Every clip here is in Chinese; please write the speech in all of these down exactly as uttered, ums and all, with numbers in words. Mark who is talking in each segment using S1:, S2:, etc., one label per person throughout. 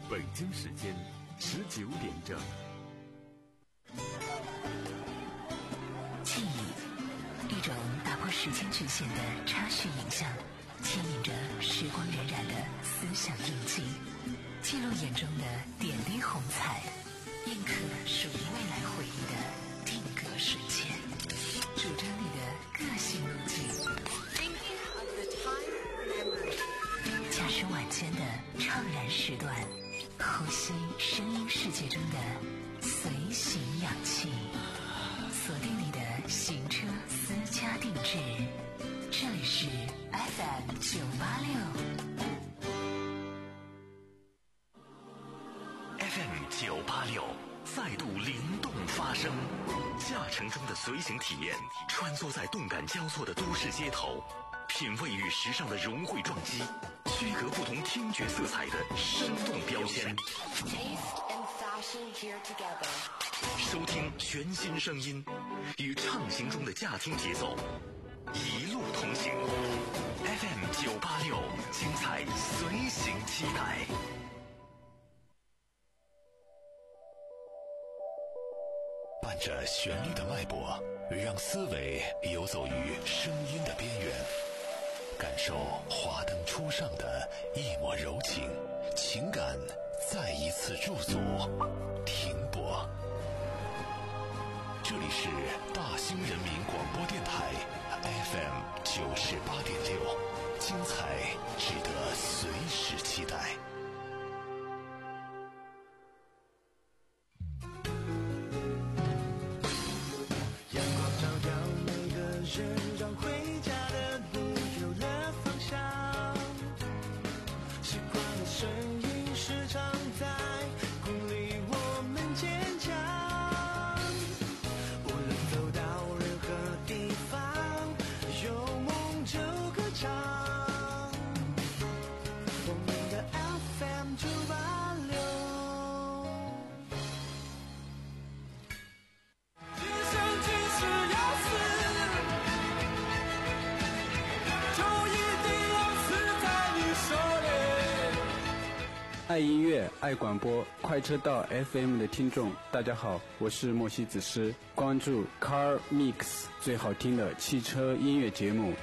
S1: 北京时间十九点整。
S2: 记忆，一种打破时间局限的插叙影像，牵引着时光荏苒的思想印记，记录眼中的点滴红彩，印刻属于未来回忆的定格瞬间，主张你的个性路径。驾驶晚间的怅然时段，呼吸声音世界中的随行氧气，锁定你的行车私家定制。这里是 F M 九八六
S3: F M 九八六再度灵动发声，驾乘中的随行体验，穿梭在动感交错的都市街头，品味与时尚的融汇撞击，区隔不同听觉色彩的生动标签。收听全新声音，与畅行中的驾听节奏，一路同行。F M 九八六，精彩随行期待。伴着旋律的脉搏，让思维游走于声音的边缘，感受华灯初上的一抹柔情，情感再一次入组，停泊。这里是大兴人民广播电台 F M 九十八点六，精彩值得随时期待。
S4: 让回家的路有了方向，习惯的声音时常在鼓励我们坚强，无论走到任何地方，有梦就歌唱，我们的 F M 九八六。今生今世要死，
S5: 爱音乐，爱广播，快车道 F M 的听众，大家好，我是莫西子诗，关注 Car Mix 最好听的汽车音乐节目。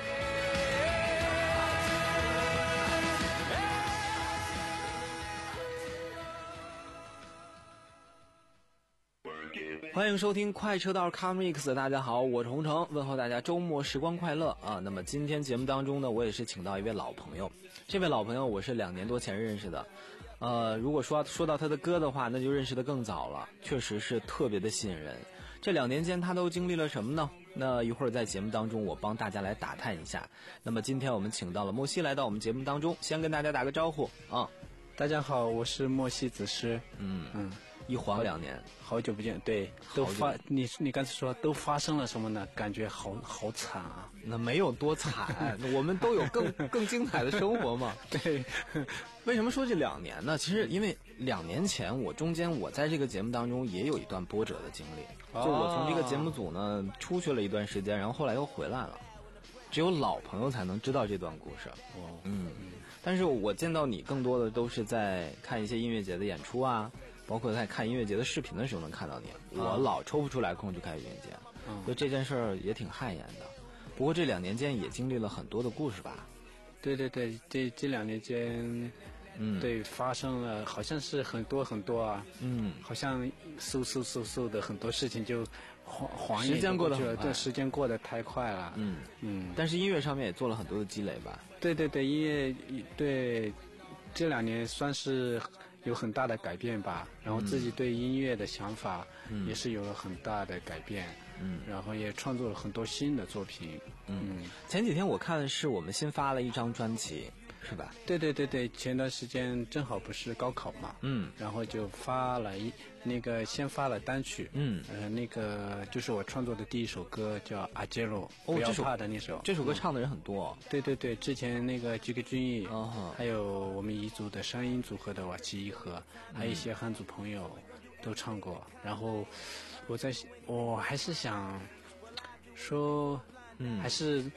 S6: 欢迎收听快车道 Car Mix， 大家好，我是洪城，问候大家周末时光快乐啊！那么今天节目当中呢，我也是请到一位老朋友，这位老朋友我是两年多前认识的，呃，如果说说到他的歌的话，那就认识的更早了，确实是特别的吸引人。这两年间他都经历了什么呢？那一会儿在节目当中我帮大家来打探一下。那么今天我们请到了莫西来到我们节目当中，先跟大家打个招呼啊！
S5: 大家好，我是莫西子诗。
S6: 嗯嗯。一晃两年，
S5: 好久不见。对，都发你你刚才说都发生了什么呢？感觉好好惨啊！
S6: 那没有多惨，我们都有更更精彩的生活嘛。
S5: 对，
S6: 为什么说这两年呢？其实因为两年前我中间我在这个节目当中也有一段波折的经历，
S5: 哦、
S6: 就我从这个节目组呢出去了一段时间，然后后来又回来了。只有老朋友才能知道这段故事。
S5: 哦，
S6: 嗯，但是我见到你更多的都是在看一些音乐节的演出啊。包括在看音乐节的视频的时候能看到你，我老抽不出来空去看音乐节，
S5: 嗯、
S6: 所以这件事儿也挺汗颜的。不过这两年间也经历了很多的故事吧？
S5: 对对对，这这两年间，嗯，对，发生了好像是很多很多啊，
S6: 嗯，
S5: 好像嗖嗖嗖嗖的很多事情就晃晃
S6: 时间过得
S5: 很快，对，时间过得太快了，
S6: 嗯
S5: 嗯。
S6: 但是音乐上面也做了很多的积累吧？
S5: 对对对，音乐对这两年算是有很大的改变吧，然后自己对音乐的想法也是有了很大的改变，嗯，然后也创作了很多新的作品，
S6: 嗯，嗯前几天我看是我们新发了一张专辑，是吧？
S5: 对对对对，前段时间正好不是高考嘛，
S6: 嗯，
S5: 然后就发了一那个先发了单曲，
S6: 嗯，
S5: 呃，那个就是我创作的第一首歌叫《阿杰罗》，不要怕的那首，
S6: 这首歌唱的人很多、哦
S5: 嗯，对对对，之前那个吉克隽逸，
S6: 哦，
S5: 还有我们彝族的声音组合的瓦奇伊和，还有一些汉族朋友都唱过，然后我在我还是想说，
S6: 嗯，
S5: 还是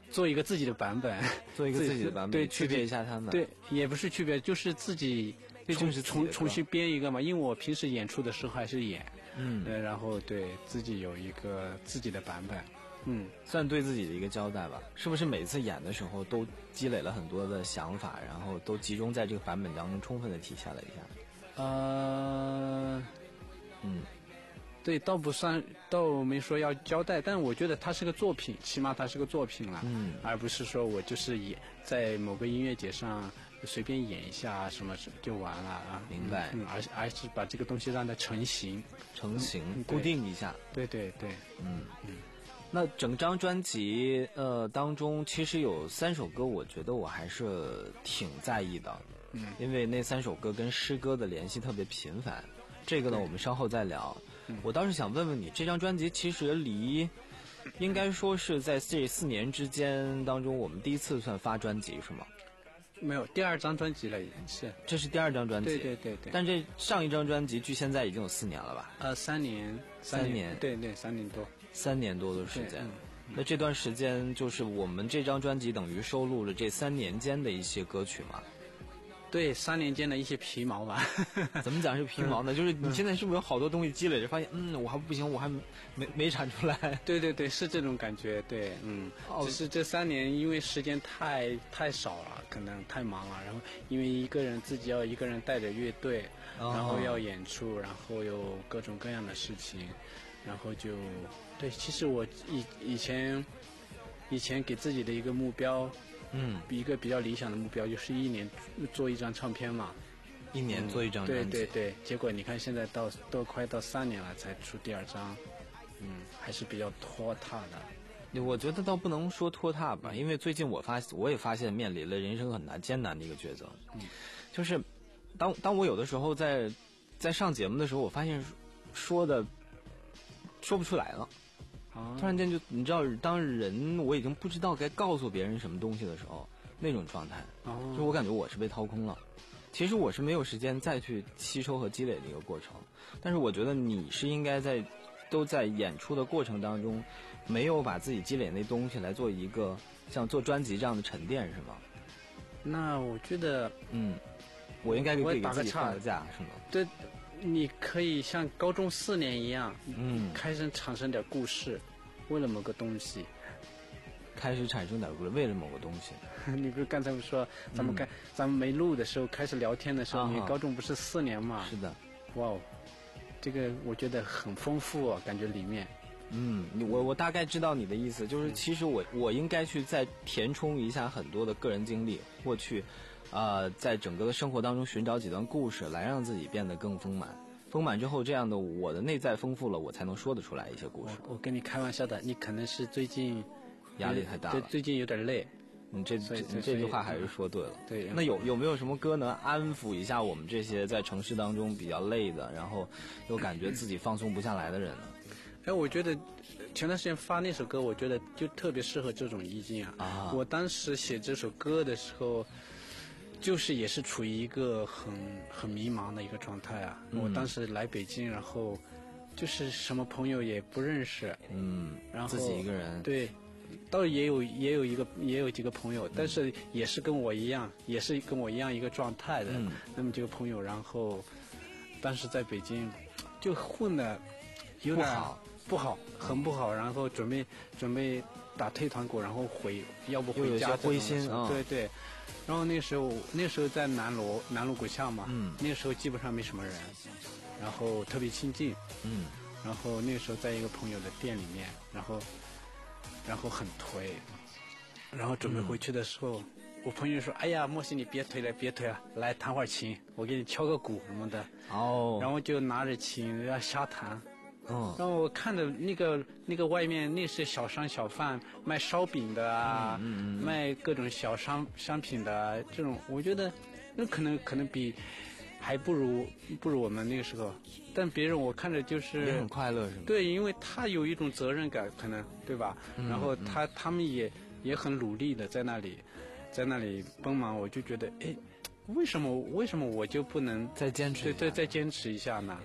S5: 做一个自己的版本，
S6: 做一个自己的版本，
S5: 对，
S6: 区别一下他们。
S5: 对，也不是区别，就是自己重重重新编一个嘛。因为我平时演出的时候还是演，
S6: 嗯，
S5: 呃，然后对自己有一个自己的版本，嗯，
S6: 算对自己的一个交代吧。是不是每次演的时候都积累了很多的想法，然后都集中在这个版本当中，充分的体现了一下？
S5: 呃，
S6: 嗯。
S5: 对，倒不算，倒没说要交代，但我觉得它是个作品，起码它是个作品了，
S6: 嗯，
S5: 而不是说我就是演在某个音乐节上随便演一下什么就完了啊。
S6: 明白，
S5: 嗯，而而是把这个东西让它成型，
S6: 成型，
S5: 嗯、
S6: 固定一下。
S5: 对对对，
S6: 嗯嗯。那整张专辑呃当中，其实有三首歌，我觉得我还是挺在意的，
S5: 嗯，
S6: 因为那三首歌跟诗歌的联系特别频繁。这个呢，我们稍后再聊。我倒是想问问你，这张专辑其实离，应该说是在这四年之间当中，我们第一次算发专辑是吗？
S5: 没有，第二张专辑了已经是。
S6: 这是第二张专辑。
S5: 对对对对。
S6: 但这上一张专辑距现在已经有四年了吧？
S5: 呃，三年。
S6: 三年。
S5: 年对对，三年多。
S6: 三年多的时间。
S5: 嗯嗯、
S6: 那这段时间就是我们这张专辑等于收录了这三年间的一些歌曲嘛？
S5: 对，三年间的一些皮毛吧。
S6: 怎么讲是皮毛呢？就是你现在是不是有好多东西积累着，发现嗯，我还不行，我还没没产出来。
S5: 对对对，是这种感觉。对，嗯，哦、只是这三年因为时间太太少了，可能太忙了，然后因为一个人自己要一个人带着乐队，
S6: 哦、
S5: 然后要演出，然后有各种各样的事情，然后就对，其实我以以前以前给自己的一个目标。
S6: 嗯，
S5: 一个比较理想的目标就是一年做一张唱片嘛，
S6: 一年做一张专辑、
S5: 嗯。对对对，结果你看现在到都快到三年了才出第二张，嗯，还是比较拖沓的。
S6: 我觉得倒不能说拖沓吧，因为最近我发我也发现面临了人生很难艰难的一个抉择，
S5: 嗯，
S6: 就是当当我有的时候在在上节目的时候，我发现说的说不出来了。突然间就你知道，当人我已经不知道该告诉别人什么东西的时候，那种状态，
S5: 哦、
S6: 就我感觉我是被掏空了。其实我是没有时间再去吸收和积累的一个过程，但是我觉得你是应该在都在演出的过程当中，没有把自己积累那东西来做一个像做专辑这样的沉淀，是吗？
S5: 那我觉得，
S6: 嗯，我应该给
S5: 给
S6: 自己放个假，是吗？
S5: 对。你可以像高中四年一样，
S6: 嗯，
S5: 开始产生点故事，为了某个东西，
S6: 开始产生点故事，为了某个东西。
S5: 你不是刚才不说咱们开、嗯、咱们没录的时候开始聊天的时候，
S6: 啊、
S5: 你高中不是四年嘛？
S6: 是的。
S5: 哇哦，这个我觉得很丰富哦，感觉里面。
S6: 嗯，我我大概知道你的意思，就是其实我我应该去再填充一下很多的个人经历，或去。呃，在整个的生活当中寻找几段故事，来让自己变得更丰满。丰满之后，这样的我的内在丰富了，我才能说得出来一些故事。
S5: 我, 我跟你开玩笑的，你可能是最近
S6: 压力太大了，
S5: 对，最近有点累。
S6: 你这这这句话还是说对了。
S5: 对。
S6: 那有有没有什么歌能安抚一下我们这些在城市当中比较累的，然后又感觉自己放松不下来的人呢？
S5: 哎，我觉得前段时间发那首歌，我觉得就特别适合这种意境啊。
S6: 啊。
S5: 我当时写这首歌的时候。就是也是处于一个很很迷茫的一个状态啊！
S6: 嗯、
S5: 我当时来北京，然后就是什么朋友也不认识，
S6: 嗯，
S5: 然后
S6: 自己一个人，
S5: 对，倒也有也有一个也有几个朋友，但是也是跟我一样，也是跟我一样一个状态的、
S6: 嗯、
S5: 那么几个朋友，然后当时在北京就混的有点
S6: 不好，
S5: 不好，很不好，然后准备准备打退团鼓，然后回，要不回家，
S6: 灰心啊，
S5: 对对。然后那时候那时候在南锣南锣鼓巷嘛，
S6: 嗯，
S5: 那时候基本上没什么人，然后特别清静，
S6: 嗯，
S5: 然后那时候在一个朋友的店里面，然后然后很颓，然后准备回去的时候，嗯、我朋友说：“哎呀，莫西你别推了，别推了，来弹会儿琴，我给你敲个鼓什么的。”
S6: 哦，
S5: 然后就拿着琴要瞎弹。
S6: 嗯，
S5: 然后我看着那个那个外面那是小商小贩卖烧饼的啊，
S6: 嗯嗯嗯、
S5: 卖各种小商商品的、啊、这种，我觉得那可能可能比还不如不如我们那个时候，但别人我看着就是
S6: 也很快乐是吗？
S5: 对，因为他有一种责任感，可能对吧？
S6: 嗯、
S5: 然后他他们也也很努力的在那里在那里帮忙，我就觉得哎，为什么为什么我就不能
S6: 再坚持
S5: 对对再坚持一下呢？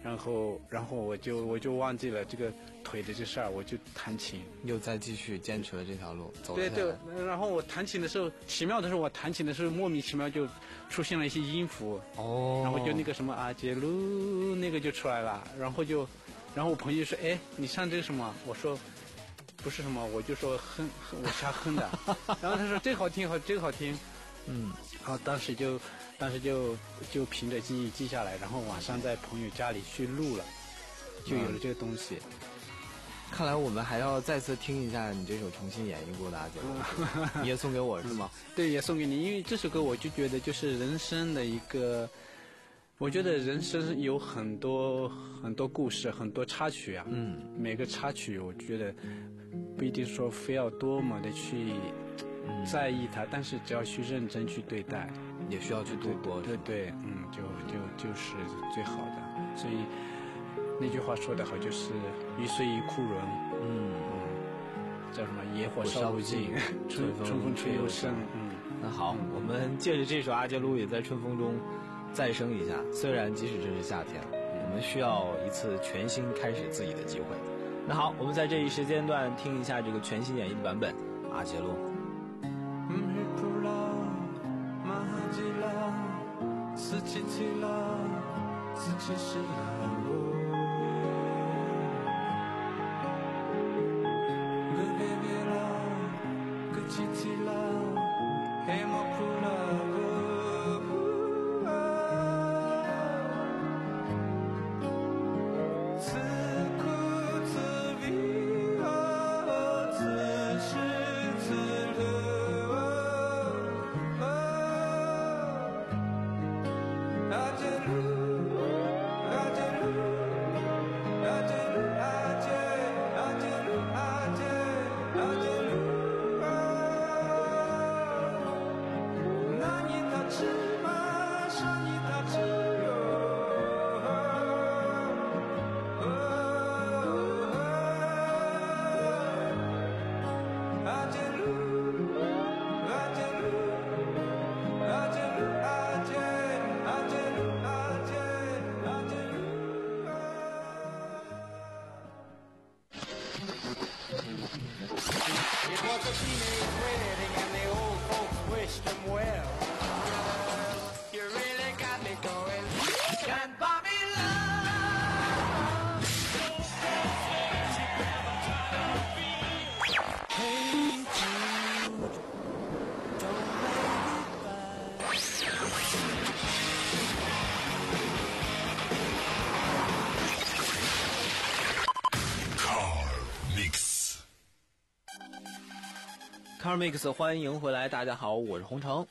S5: 然后然后我就我就忘记了这个腿的这事儿，我就弹琴，
S6: 又再继续坚持了这条路，走了
S5: 对
S6: 下来。
S5: 对，然后我弹琴的时候，奇妙的是我弹琴的时候莫名其妙就出现了一些音符，
S6: 哦，
S5: 然后就那个什么阿杰鲁那个就出来了，然后就，然后我朋友就说，哎，你唱这个什么？我说不是什么，我就说哼，哼我瞎哼的。然后他说这个好听，好这个好听，
S6: 嗯，
S5: 然后当时就当时就就凭着记忆记下来，然后晚上在朋友家里去录了，就有了这个东西。
S6: 看来我们还要再次听一下你这首重新演绎过的阿杰鲁，你也送给我是吗？
S5: 对，也送给你，因为这首歌我就觉得就是人生的一个，我觉得人生有很多很多故事，很多插曲啊。
S6: 嗯，
S5: 每个插曲我觉得不一定说非要多么的去在意它，但是只要去认真去对待，
S6: 也需要去度过。
S5: 对对，嗯，就就就是最好的。所以那句话说得好，就是鱼虽已枯荣，
S6: 嗯
S5: 嗯，叫什么野火烧不尽，春春风吹又生。嗯，
S6: 那好，我们借着这首阿杰鲁也在春风中再生一下。虽然即使这是夏天，我们需要一次全新开始自己的机会。那好，我们在这一时间段听一下这个全新演绎的版本阿杰鲁。Carmix 欢迎回来，大家好，我是洪城。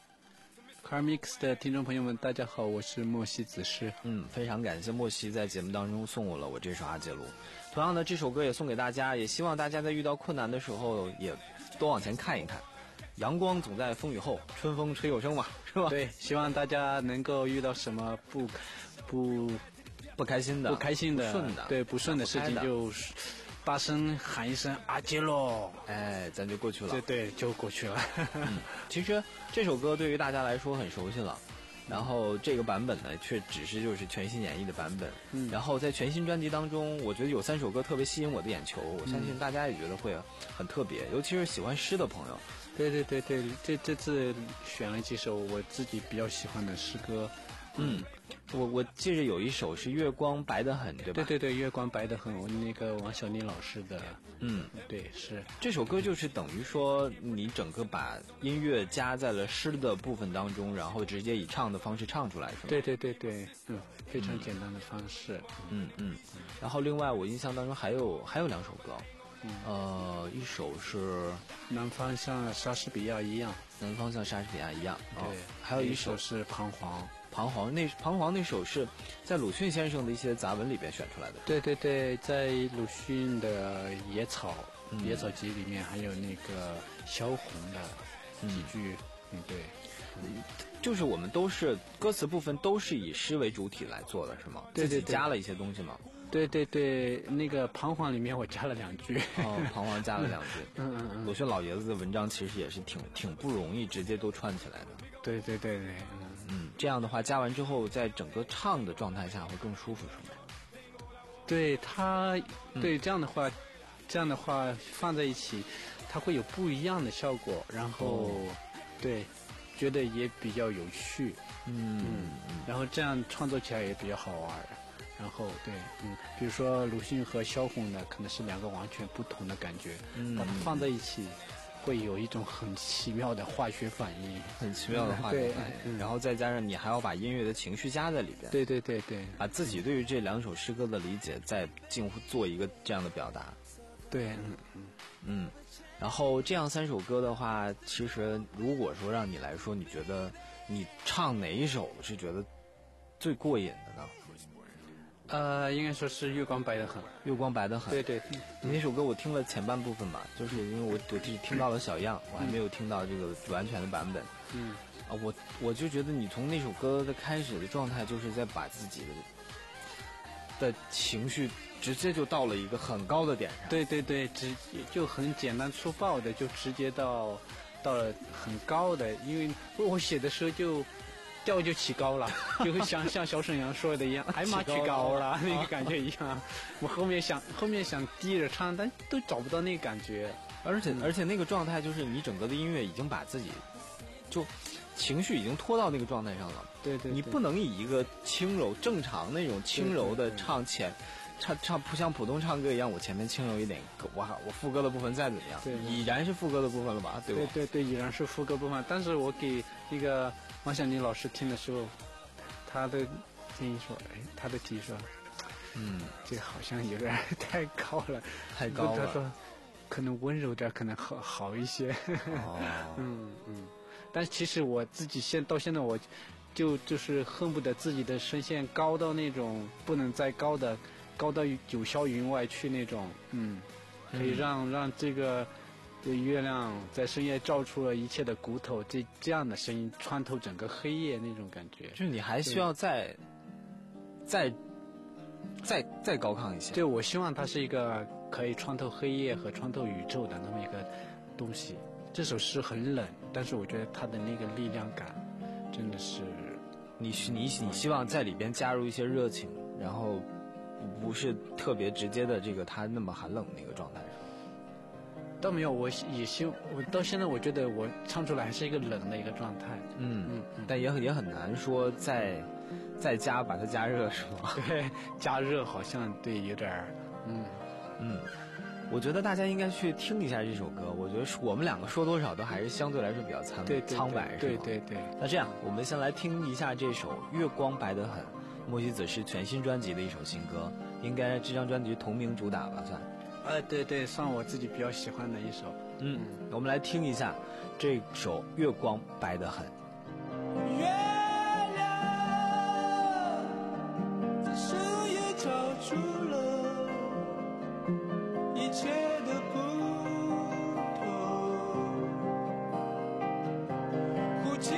S5: Carmix 的听众朋友们，大家好，我是莫西子诗。
S6: 嗯，非常感谢莫西在节目当中送我了我这首阿杰鲁。同样的，这首歌也送给大家，也希望大家在遇到困难的时候也多往前看一看。阳光总在风雨后，春风吹又生嘛，是吧？
S5: 对，希望大家能够遇到什么不不
S6: 不开心的、
S5: 不开心的、
S6: 不顺的，
S5: 对不顺的事情就大声喊一声阿杰罗，
S6: 哎，咱就过去了。
S5: 对对，就过去了。
S6: 嗯，其实这首歌对于大家来说很熟悉了，然后这个版本呢，却只是就是全新演绎的版本。嗯，然后在全新专辑当中，我觉得有三首歌特别吸引我的眼球，我相信大家也觉得会很特别，尤其是喜欢诗的朋友。
S5: 对对对对，这这次选了几首我自己比较喜欢的诗歌。
S6: 嗯，我我记着有一首是月光白得很，对吧？
S5: 对对对，月光白得很，我那个王小妮老师的。
S6: 嗯，
S5: 对，是
S6: 这首歌就是等于说你整个把音乐加在了诗的部分当中，然后直接以唱的方式唱出来，是吗？
S5: 对对对对，嗯，非常简单的方式。
S6: 嗯嗯。然后另外我印象当中还有还有两首歌。呃，一首是
S5: 南方像莎士比亚一样，
S6: 南方像莎士比亚一样，
S5: 对，
S6: 哦、还有一首
S5: 是彷徨，
S6: 彷徨那彷徨那首是在鲁迅先生的一些杂文里边选出来的。
S5: 对对对，在鲁迅的《野草》嗯、野草集里面还有那个萧红的几句，嗯，嗯对。
S6: 嗯，就是我们都是歌词部分都是以诗为主体来做的，是吗？
S5: 对对对，
S6: 自己加了一些东西吗？
S5: 对对对，那个彷徨里面我加了两句。
S6: 哦，彷徨加了两句。
S5: 嗯嗯嗯。
S6: 鲁迅老爷子的文章其实也是挺挺不容易直接都串起来的。
S5: 对对对对，嗯
S6: 嗯，这样的话加完之后，在整个唱的状态下会更舒服，是吗？
S5: 对它，对这样的话，这样的话放在一起，它会有不一样的效果，然后，对，觉得也比较有趣，
S6: 嗯
S5: 嗯，然后这样创作起来也比较好玩。然后对，嗯，比如说鲁迅和萧红呢，可能是两个完全不同的感觉，
S6: 嗯
S5: 把它放在一起，会有一种很奇妙的化学反应，
S6: 很奇妙的化学反应。然后再加上你还要把音乐的情绪加在里边，
S5: 对对对对，
S6: 把自己对于这两首诗歌的理解再近乎做一个这样的表达。
S5: 对，嗯嗯
S6: 嗯。然后这样三首歌的话，其实如果说让你来说，你觉得你唱哪一首是觉得最过瘾的呢？
S5: 呃，应该说是月光白得很，
S6: 月光白得很。
S5: 对对，
S6: 你那首歌我听了前半部分吧，就是因为我我只听到了小样，我还没有听到这个完全的版本。
S5: 嗯，
S6: 啊，我我就觉得你从那首歌的开始的状态，就是在把自己的的情绪直接就到了一个很高的点上。
S5: 对对对，直就很简单粗暴的就直接到到了很高的，因为我写的时候就。调就起高了，就会像像小沈阳说的一样，哎妈去高了那个感觉一样。我后面想后面想低着唱，但都找不到那个感觉。
S6: 而且、嗯、而且那个状态就是你整个的音乐已经把自己就情绪已经拖到那个状态上了。
S5: 对 对, 对，
S6: 你不能以一个轻柔正常那种轻柔的唱前。对对对唱唱不像普通唱歌一样，我前面轻柔一点，我我副歌的部分再怎么样，
S5: 对，
S6: 已然是副歌的部分了吧？对吧？
S5: 对对对，已然是副歌部分。但是我给那个王小宁老师听的时候，他的建议说，哎，他的提议说，
S6: 嗯，
S5: 这好像有点太高了，
S6: 太高了。
S5: 他说，可能温柔点，可能好好一些。
S6: 哦，
S5: 嗯嗯。但是其实我自己现到现在我，就就是恨不得自己的声线高到那种不能再高的。高到九霄云外去那种，嗯，可以让、嗯、让这个这月亮在深夜照出了一切的骨头，这这样的声音穿透整个黑夜那种感觉。
S6: 就是你还需要再再再再高亢一些。
S5: 对，我希望它是一个可以穿透黑夜和穿透宇宙的那么一个东西。这首诗很冷，但是我觉得它的那个力量感真的是，
S6: 你你你希望在里边加入一些热情，然后。不是特别直接的这个他那么寒冷的那个状态上，
S5: 倒没有，我也希我到现在我觉得我唱出来还是一个冷的一个状态，
S6: 嗯嗯，嗯但也很也很难说再再加把它加热是吗？
S5: 对，加热好像对有点儿，嗯
S6: 嗯，我觉得大家应该去听一下这首歌，我觉得我们两个说多少都还是相对来说比较苍
S5: 对对对
S6: 苍白，
S5: 对对对。
S6: 那这样，我们先来听一下这首《月光白得很》。莫西子是全新专辑的一首新歌，应该这张专辑同名主打吧算。
S5: 呃，对对，算我自己比较喜欢的一首。
S6: 嗯，嗯我们来听一下这首《月光白得很》。
S4: 月亮在深夜照出了一切的骨头，呼气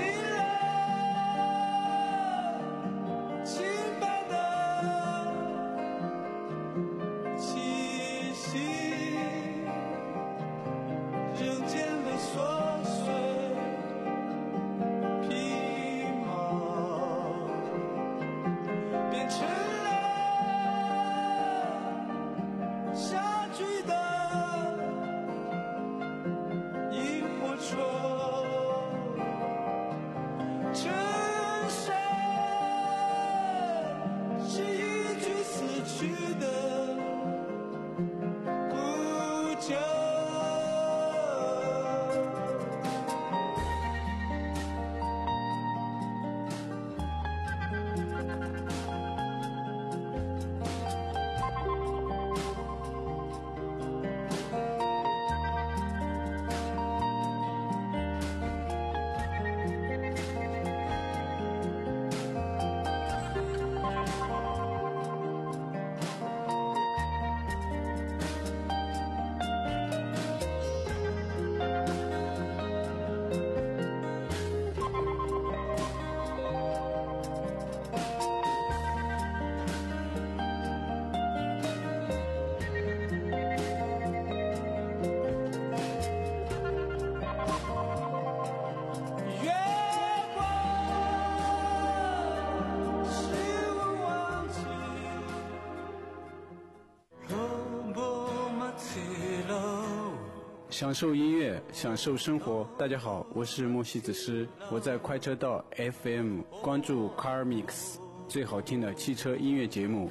S5: 享受音乐，享受生活。大家好，我是莫西子诗，我在快车道 F M 关注 Car Mix 最好听的汽车音乐节目。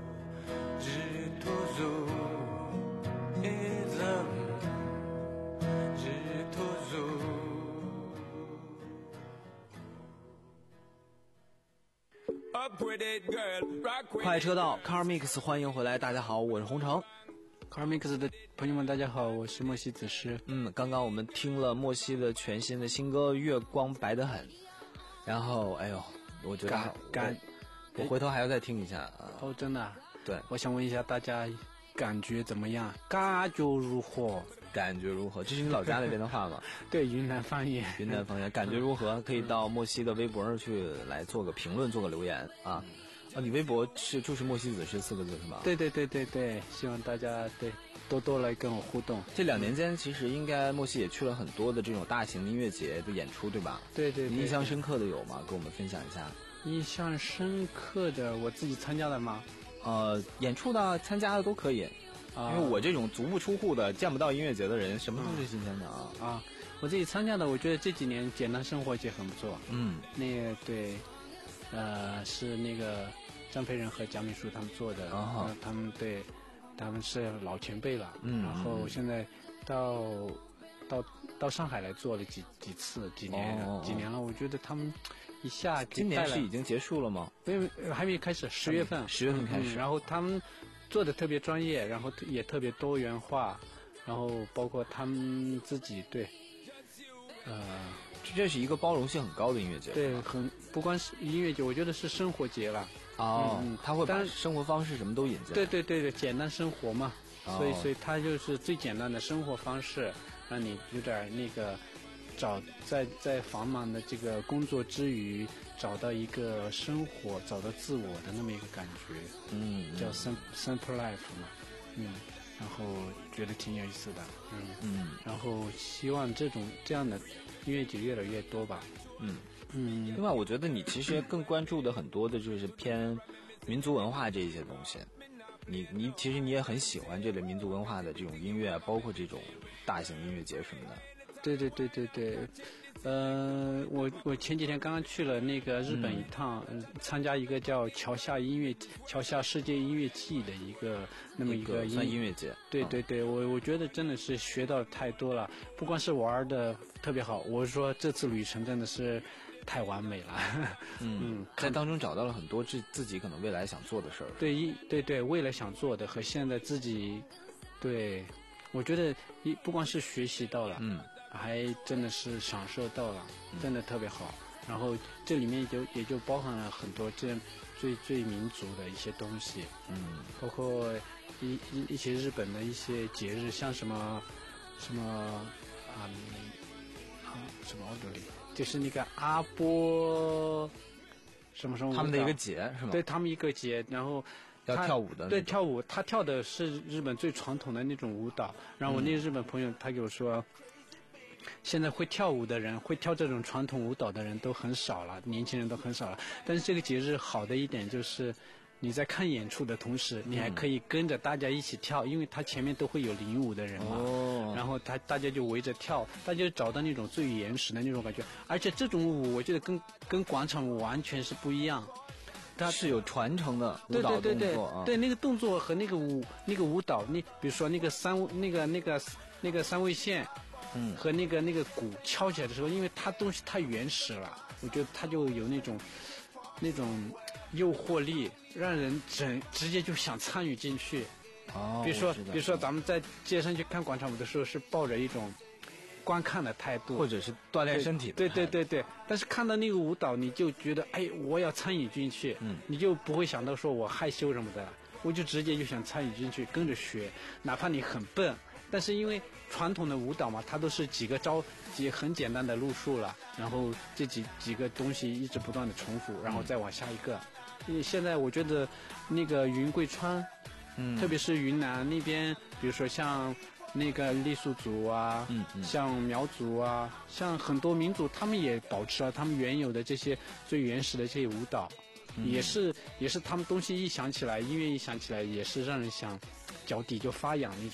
S6: 快车道 Car Mix 欢迎回来，大家好，我是洪城。
S5: Car Mix 的朋友们，大家好，我是莫西子诗。
S6: 嗯，刚刚我们听了莫西的全新的新歌《月光白得很》，然后，哎呦，我觉得
S5: 感，
S6: 我回头还要再听一下啊。
S5: 哦，真的、啊？
S6: 对，
S5: 我想问一下大家，感觉怎么样？感觉如何？
S6: 感觉如何？这是你老家那边的话吗？
S5: 对，云南方言。
S6: 云南方言，感觉如何？可以到莫西的微博上去来做个评论，做个留言啊。啊，你微博是就是莫西子诗四个字是吧？
S5: 对对对对对，希望大家对多多来跟我互动。
S6: 这两年间，其实应该莫西也去了很多的这种大型音乐节的演出，对吧？
S5: 对对对。
S6: 你印象深刻的有吗？跟我们分享一下。
S5: 印象深刻的，我自己参加的吗？
S6: 呃，演出的、参加的都可以。啊、因为我这种足不出户的、见不到音乐节的人，什么都是新鲜的啊。
S5: 啊，啊我自己参加的，我觉得这几年简单生活节很不错。
S6: 嗯，
S5: 那个对，呃，是那个张培仁和蒋敏树他们做的，
S6: 啊、
S5: 他们对，他们是老前辈了。
S6: 嗯，
S5: 然后现在到到到上海来做了几几次，几年、
S6: 哦、
S5: 几年了。我觉得他们一下
S6: 今年是已经结束了吗？
S5: 没有，还没开始，十月份，
S6: 十月份开始。
S5: 嗯、然后他们做的特别专业，然后也特别多元化，然后包括他们自己对，呃，
S6: 这是一个包容性很高的音乐节。
S5: 对，很不光是音乐节，我觉得是生活节了。
S6: 哦，
S5: 嗯，
S6: 他会把生活方式什么都引进来。
S5: 对对对对，简单生活嘛，
S6: 哦、
S5: 所以所以他就是最简单的生活方式，让你有点那个找在在繁忙的这个工作之余，找到一个生活，找到自我的那么一个感觉。
S6: 嗯，
S5: 叫 simple life 嘛，嗯，然后觉得挺有意思的，嗯
S6: 嗯，
S5: 然后希望这种这样的音乐节越来越多吧，
S6: 嗯
S5: 嗯。
S6: 另外，我觉得你其实更关注的很多的就是偏民族文化这一些东西，你你其实你也很喜欢这类民族文化的这种音乐，包括这种大型音乐节什么的。
S5: 对对对对对，呃，我我前几天刚刚去了那个日本一趟，嗯、参加一个叫桥下音乐桥下世界音乐季的一个那么一个
S6: 音音乐节。
S5: 对对对，我我觉得真的是学到太多了，不光是玩的特别好，我是说这次旅程真的是太完美了。
S6: 嗯嗯，在当中找到了很多自自己可能未来想做的事儿。
S5: 对一对对，未来想做的和现在自己，对，我觉得一不光是学习到了，
S6: 嗯。
S5: 还真的是享受到了，真的特别好。然后这里面也就也就包含了很多这最最民族的一些东西，
S6: 嗯，
S5: 包括一一一些日本的一些节日，像什么什么啊啊什么奥德里，就是那个阿波什么什么，
S6: 他们的一个节是吗？
S5: 对他们一个节，然后。
S6: 要跳舞的，
S5: 对跳舞，他跳的是日本最传统的那种舞蹈。然后我那个日本朋友他给我说，现在会跳舞的人，会跳这种传统舞蹈的人都很少了，年轻人都很少了。但是这个节日好的一点就是，你在看演出的同时，你还可以跟着大家一起跳，因为他前面都会有领舞的人嘛。
S6: 哦。
S5: 然后他大家就围着跳，大家就找到那种最原始的那种感觉。而且这种舞，我觉得跟跟广场舞完全是不一样。
S6: 它是有传承的舞蹈动作啊，
S5: 对对对对，对那个动作和那个舞那个舞蹈，你比如说那个三那个那个那个三味线，
S6: 嗯，
S5: 和那个那个鼓敲起来的时候，因为它东西太原始了，我觉得它就有那种那种诱惑力，让人整直接就想参与进去。
S6: 哦，
S5: 比如说比如说咱们在街上去看广场舞的时候，是抱着一种观看的态度，
S6: 或者是锻炼身体的。
S5: 对对对对，但是看到那个舞蹈，你就觉得哎，我要参与进去，
S6: 嗯，
S5: 你就不会想到说我害羞什么的，我就直接就想参与进去，跟着学，哪怕你很笨，但是因为传统的舞蹈嘛，它都是几个招几很简单的路数了，然后这几几个东西一直不断的重复，然后再往下一个。因为现在我觉得那个云贵川，
S6: 嗯，
S5: 特别是云南那边，比如说像。那个傈僳族啊，
S6: 嗯嗯，
S5: 像苗族啊，像很多民族，他们也保持了他们原有的这些最原始的这些舞蹈，嗯、也是也是他们东西一想起来，音乐一想起来，也是让人想脚底就发痒那种。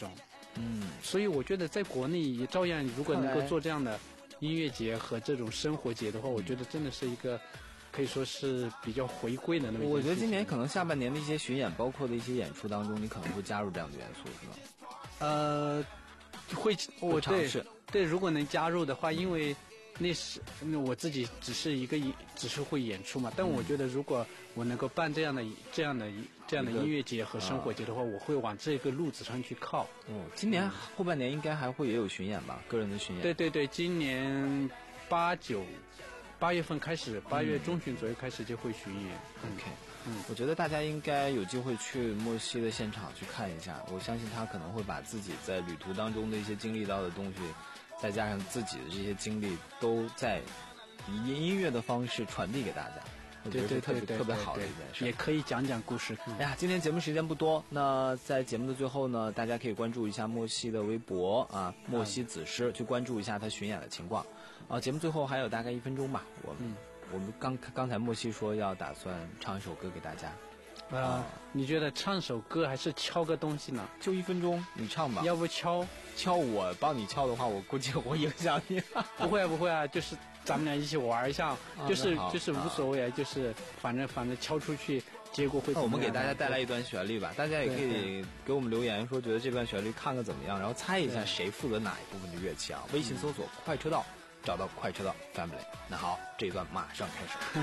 S6: 嗯，
S5: 所以我觉得在国内也照样，如果能够做这样的音乐节和这种生活节的话，我觉得真的是一个可以说是比较回归的那么一件事情。
S6: 我觉得今年可能下半年的一些巡演，包括的一些演出当中，你可能会加入这样的元素，是吧？
S5: 呃，会我对
S6: 尝试
S5: 对，如果能加入的话，因为那是那我自己只是一个只是会演出嘛，但我觉得如果我能够办这样的这样的这样的音乐节和生活节的话，我会往这个路子上去靠。
S6: 嗯，今年后半年应该还会也有巡演吧，个人的巡演。
S5: 对对对，今年八九八月份开始，八月中旬左右开始就会巡演。
S6: 嗯、OK。
S5: 嗯，
S6: 我觉得大家应该有机会去莫西的现场去看一下，我相信他可能会把自己在旅途当中的一些经历到的东西，再加上自己的这些经历，都在以音乐的方式传递给大家。我觉得是特别特别好的一件事，
S5: 也可以讲讲故事。
S6: 哎呀，今天节目时间不多，那在节目的最后呢，大家可以关注一下莫西的微博啊，莫西子诗，去关注一下他巡演的情况。啊，节目最后还有大概一分钟吧，我们。嗯我们刚刚才莫西说要打算唱一首歌给大家，
S5: 啊、呃，你觉得唱首歌还是敲个东西呢？
S6: 就一分钟，你唱吧。
S5: 要不敲
S6: 敲我帮你敲的话，我估计我影响你。
S5: 不会啊，不会啊，就是咱们俩一起玩一下，
S6: 啊、
S5: 就是就是无所谓啊，就是反正反正敲出去，结果会怎么样。
S6: 那我们给大家带来一段旋律吧，大家也可以给我们留言说觉得这段旋律看个怎么样，然后猜一下谁负责哪一部分的乐器啊？微信搜索快车道。找到快车道 family， 那好，这一段马上开始。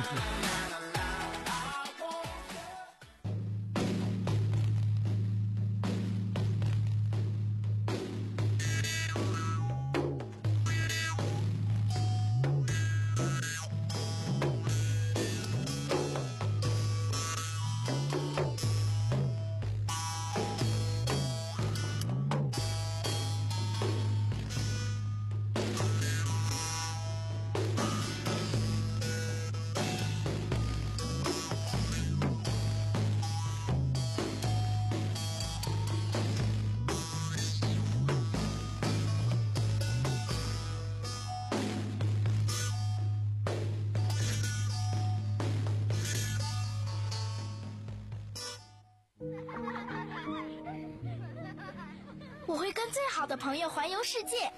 S7: 我会跟最好的朋友环游世界，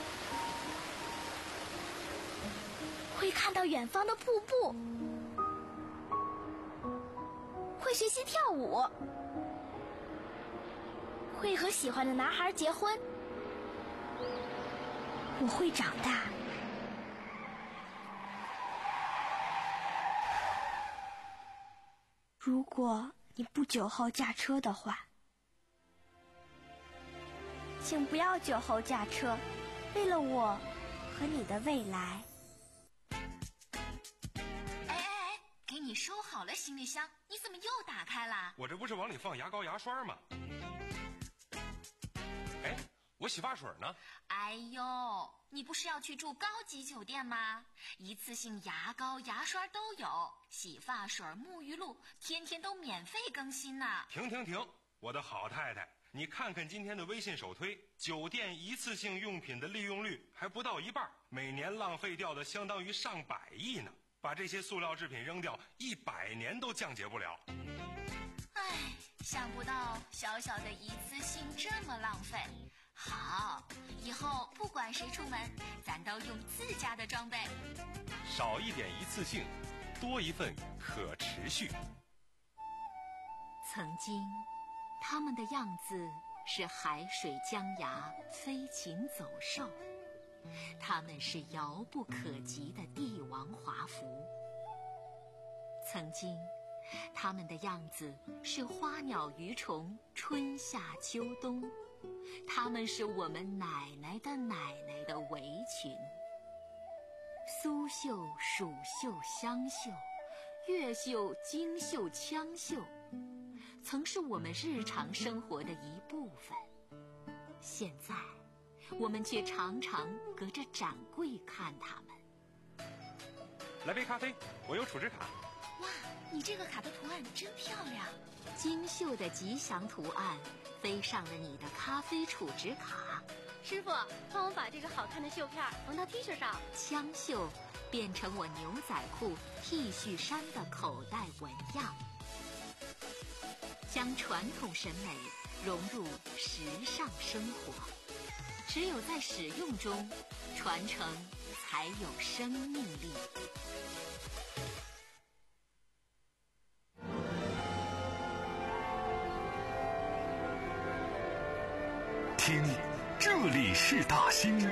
S7: 会看到远方的瀑布，会学习跳舞，会和喜欢的男孩结婚。我会长大。如果你不酒后驾车的话，请不要酒后驾车，为了我和你的未来。
S8: 哎哎哎，给你收好了行李箱，你怎么又打开了？
S9: 我这不是往里放牙膏牙刷吗？哎，我洗发水呢？
S8: 哎呦，你不是要去住高级酒店吗？一次性牙膏牙刷都有，洗发水沐浴露天天都免费更新呢。
S9: 停停停，我的好太太，你看看今天的微信首推，酒店一次性用品的利用率还不到一半，每年浪费掉的相当于上百亿呢。把这些塑料制品扔掉，一百年都降解不了。
S8: 唉，想不到小小的一次性这么浪费。好，以后不管谁出门，咱都用自家的装备。
S9: 少一点一次性，多一份可持续。
S8: 曾经他们的样子是海水江崖，飞禽走兽，他们是遥不可及的帝王华服。曾经他们的样子是花鸟鱼虫，春夏秋冬，他们是我们奶奶的奶奶的围裙。苏绣、蜀绣、湘绣，越绣、京绣、羌绣，曾是我们日常生活的一部分。现在我们却常常隔着展柜看他们。
S9: 来杯咖啡，我有储值卡。
S8: 哇，你这个卡的图案真漂亮，精绣的吉祥图案飞上了你的咖啡储值卡。
S10: 师傅，帮我把这个好看的绣片缝到 T 恤上。
S8: 枪绣变成我牛仔裤、T 恤衫的口袋纹样，将传统审美融入时尚生活。只有在使用中，传承才有生命力。
S3: 听，这里是大兴。